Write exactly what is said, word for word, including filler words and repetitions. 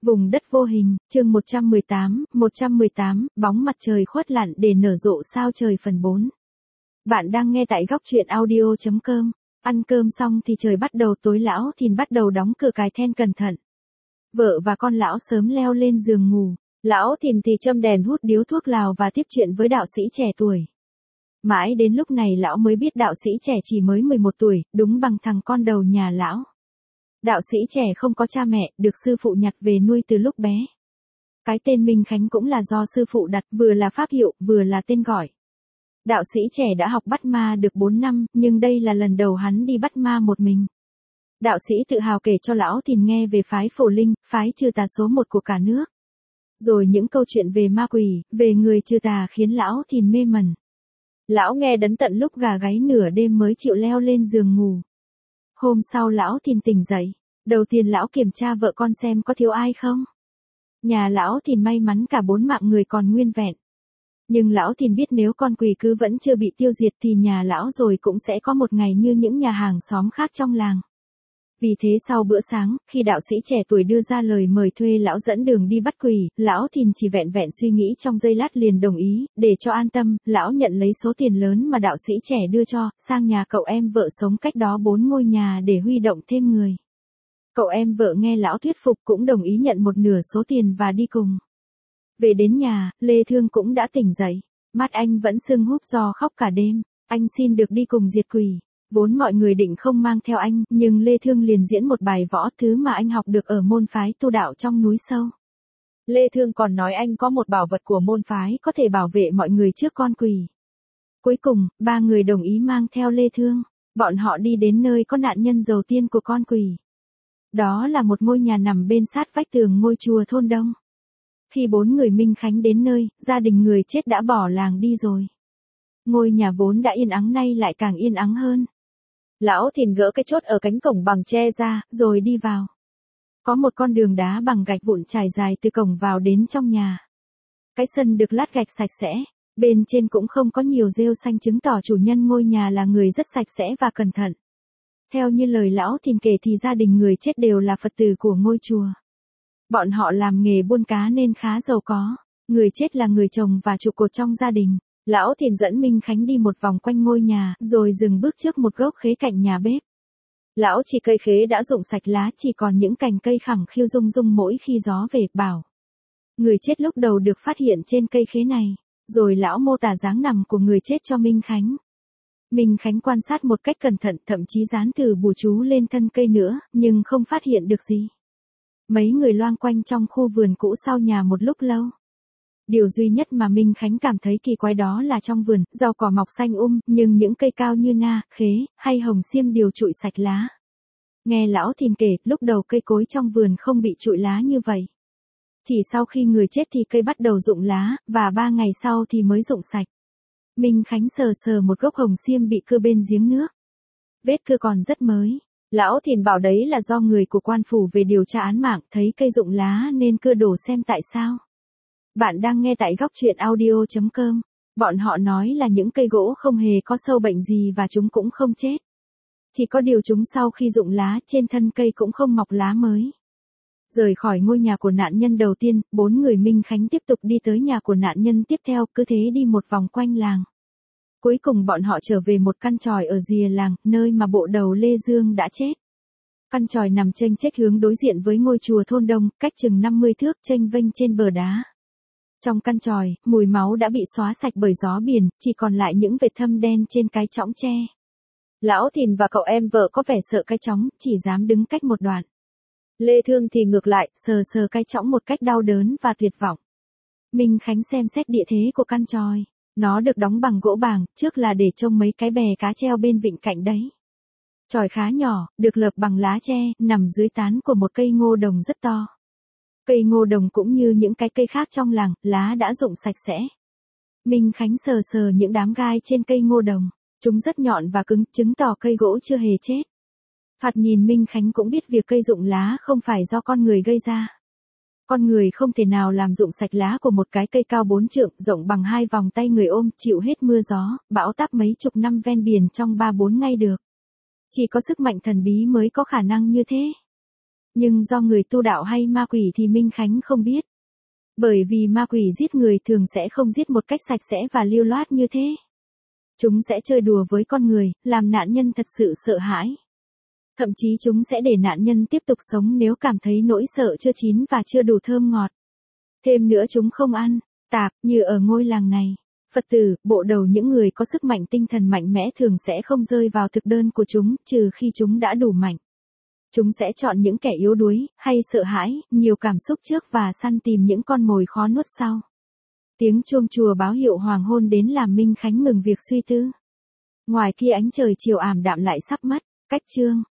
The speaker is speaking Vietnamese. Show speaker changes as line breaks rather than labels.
Vùng đất vô hình, chương một trăm mười tám, một trăm mười tám, bóng mặt trời khuất lặn để nở rộ sao trời phần bốn. Bạn đang nghe tại góc truyện audio chấm com. Ăn cơm xong thì trời bắt đầu tối, Lão Thìn bắt đầu đóng cửa cài then cẩn thận. Vợ và con lão sớm leo lên giường ngủ, Lão Thìn thì châm đèn hút điếu thuốc lào và tiếp chuyện với đạo sĩ trẻ tuổi. Mãi đến lúc này lão mới biết đạo sĩ trẻ chỉ mới mười một tuổi, đúng bằng thằng con đầu nhà lão. Đạo sĩ trẻ không có cha mẹ, được sư phụ nhặt về nuôi từ lúc bé. Cái tên Minh Khánh cũng là do sư phụ đặt, vừa là pháp hiệu, vừa là tên gọi. Đạo sĩ trẻ đã học bắt ma được bốn năm, nhưng đây là lần đầu hắn đi bắt ma một mình. Đạo sĩ tự hào kể cho Lão Thìn nghe về phái Phổ Linh, phái trừ tà số một của cả nước. Rồi những câu chuyện về ma quỷ, về người trừ tà khiến Lão Thìn mê mẩn. Lão nghe đến tận lúc gà gáy nửa đêm mới chịu leo lên giường ngủ. Hôm sau Lão Thìn tỉnh dậy, đầu tiên lão kiểm tra vợ con xem có thiếu ai không. Nhà Lão Thìn may mắn cả bốn mạng người còn nguyên vẹn. Nhưng Lão Thìn biết nếu con quỷ cứ vẫn chưa bị tiêu diệt thì nhà lão rồi cũng sẽ có một ngày như những nhà hàng xóm khác trong làng. Vì thế sau bữa sáng, khi đạo sĩ trẻ tuổi đưa ra lời mời thuê lão dẫn đường đi bắt quỷ, Lão Thìn chỉ vẹn vẹn suy nghĩ trong giây lát liền đồng ý. Để cho an tâm, lão nhận lấy số tiền lớn mà đạo sĩ trẻ đưa cho, sang nhà cậu em vợ sống cách đó bốn ngôi nhà để huy động thêm người. Cậu em vợ nghe lão thuyết phục cũng đồng ý nhận một nửa số tiền và đi cùng. Về đến nhà, Lê Thương cũng đã tỉnh dậy. Mắt anh vẫn sưng húp do khóc cả đêm. Anh xin được đi cùng diệt quỷ. Vốn mọi người định không mang theo anh, nhưng Lê Thương liền diễn một bài võ, thứ mà anh học được ở môn phái tu đạo trong núi sâu. Lê Thương còn nói anh có một bảo vật của môn phái có thể bảo vệ mọi người trước con quỷ. Cuối cùng, ba người đồng ý mang theo Lê Thương. Bọn họ đi đến nơi có nạn nhân đầu tiên của con quỷ. Đó là một ngôi nhà nằm bên sát vách tường ngôi chùa thôn Đông. Khi bốn người Minh Khánh đến nơi, gia đình người chết đã bỏ làng đi rồi. Ngôi nhà vốn đã yên ắng nay lại càng yên ắng hơn. Lão Thìn gỡ cái chốt ở cánh cổng bằng tre ra, rồi đi vào. Có một con đường đá bằng gạch vụn trải dài từ cổng vào đến trong nhà. Cái sân được lát gạch sạch sẽ, bên trên cũng không có nhiều rêu xanh chứng tỏ chủ nhân ngôi nhà là người rất sạch sẽ và cẩn thận. Theo như lời Lão Thìn kể thì gia đình người chết đều là Phật tử của ngôi chùa. Bọn họ làm nghề buôn cá nên khá giàu có. Người chết là người chồng và trụ cột trong gia đình. Lão Thìn dẫn Minh Khánh đi một vòng quanh ngôi nhà, rồi dừng bước trước một gốc khế cạnh nhà bếp. Lão chỉ cây khế đã rụng sạch lá, chỉ còn những cành cây khẳng khiu rung rung mỗi khi gió về, bảo. Người chết lúc đầu được phát hiện trên cây khế này. Rồi lão mô tả dáng nằm của người chết cho Minh Khánh. Minh Khánh quan sát một cách cẩn thận, thậm chí dán từ bùa chú lên thân cây nữa, nhưng không phát hiện được gì. Mấy người loang quanh trong khu vườn cũ sau nhà một lúc lâu. Điều duy nhất mà Minh Khánh cảm thấy kỳ quái đó là trong vườn, rau cỏ mọc xanh um, nhưng những cây cao như na, khế, hay hồng xiêm đều trụi sạch lá. Nghe Lão Thìn kể, lúc đầu cây cối trong vườn không bị trụi lá như vậy. Chỉ sau khi người chết thì cây bắt đầu rụng lá, và ba ngày sau thì mới rụng sạch. Minh Khánh sờ sờ một gốc hồng xiêm bị cưa bên giếng nước. Vết cưa còn rất mới. Lão Thìn bảo đấy là do người của quan phủ về điều tra án mạng thấy cây rụng lá nên cưa đổ xem tại sao. Bạn đang nghe tại góc truyện audio chấm com. Bọn họ nói là những cây gỗ không hề có sâu bệnh gì và chúng cũng không chết. Chỉ có điều chúng sau khi rụng lá trên thân cây cũng không mọc lá mới. Rời khỏi ngôi nhà của nạn nhân đầu tiên, bốn người Minh Khánh tiếp tục đi tới nhà của nạn nhân tiếp theo, cứ thế đi một vòng quanh làng. Cuối cùng bọn họ trở về một căn chòi ở rìa làng, nơi mà bộ đầu Lê Dương đã chết. Căn chòi nằm chênh chếch hướng đối diện với ngôi chùa thôn Đông, cách chừng năm mươi thước, chênh vênh trên bờ đá. Trong căn chòi, mùi máu đã bị xóa sạch bởi gió biển, chỉ còn lại những vệt thâm đen trên cái chõng tre. Lão Thìn và cậu em vợ có vẻ sợ cái chõng, chỉ dám đứng cách một đoạn. Lê Thương thì ngược lại, sờ sờ cái chõng một cách đau đớn và tuyệt vọng. Minh Khánh xem xét địa thế của căn chòi. Nó được đóng bằng gỗ bàng, trước là để trông mấy cái bè cá treo bên vịnh cạnh đấy. Chòi khá nhỏ, được lợp bằng lá tre, nằm dưới tán của một cây ngô đồng rất to. Cây ngô đồng cũng như những cái cây khác trong làng, lá đã rụng sạch sẽ. Minh Khánh sờ sờ những đám gai trên cây ngô đồng. Chúng rất nhọn và cứng, chứng tỏ cây gỗ chưa hề chết. Thoạt nhìn Minh Khánh cũng biết việc cây rụng lá không phải do con người gây ra. Con người không thể nào làm rụng sạch lá của một cái cây cao bốn trượng, rộng bằng hai vòng tay người ôm, chịu hết mưa gió, bão táp mấy chục năm ven biển trong ba bốn ngày được. Chỉ có sức mạnh thần bí mới có khả năng như thế. Nhưng do người tu đạo hay ma quỷ thì Minh Khánh không biết. Bởi vì ma quỷ giết người thường sẽ không giết một cách sạch sẽ và lưu loát như thế. Chúng sẽ chơi đùa với con người, làm nạn nhân thật sự sợ hãi. Thậm chí chúng sẽ để nạn nhân tiếp tục sống nếu cảm thấy nỗi sợ chưa chín và chưa đủ thơm ngọt. Thêm nữa chúng không ăn, tạp, như ở ngôi làng này. Phật tử, bộ đầu những người có sức mạnh tinh thần mạnh mẽ thường sẽ không rơi vào thực đơn của chúng, trừ khi chúng đã đủ mạnh. Chúng sẽ chọn những kẻ yếu đuối, hay sợ hãi, nhiều cảm xúc trước và săn tìm những con mồi khó nuốt sau. Tiếng chuông chùa báo hiệu hoàng hôn đến làm Minh Khánh ngừng việc suy tư. Ngoài kia ánh trời chiều ảm đạm lại sắp mất, cách chương.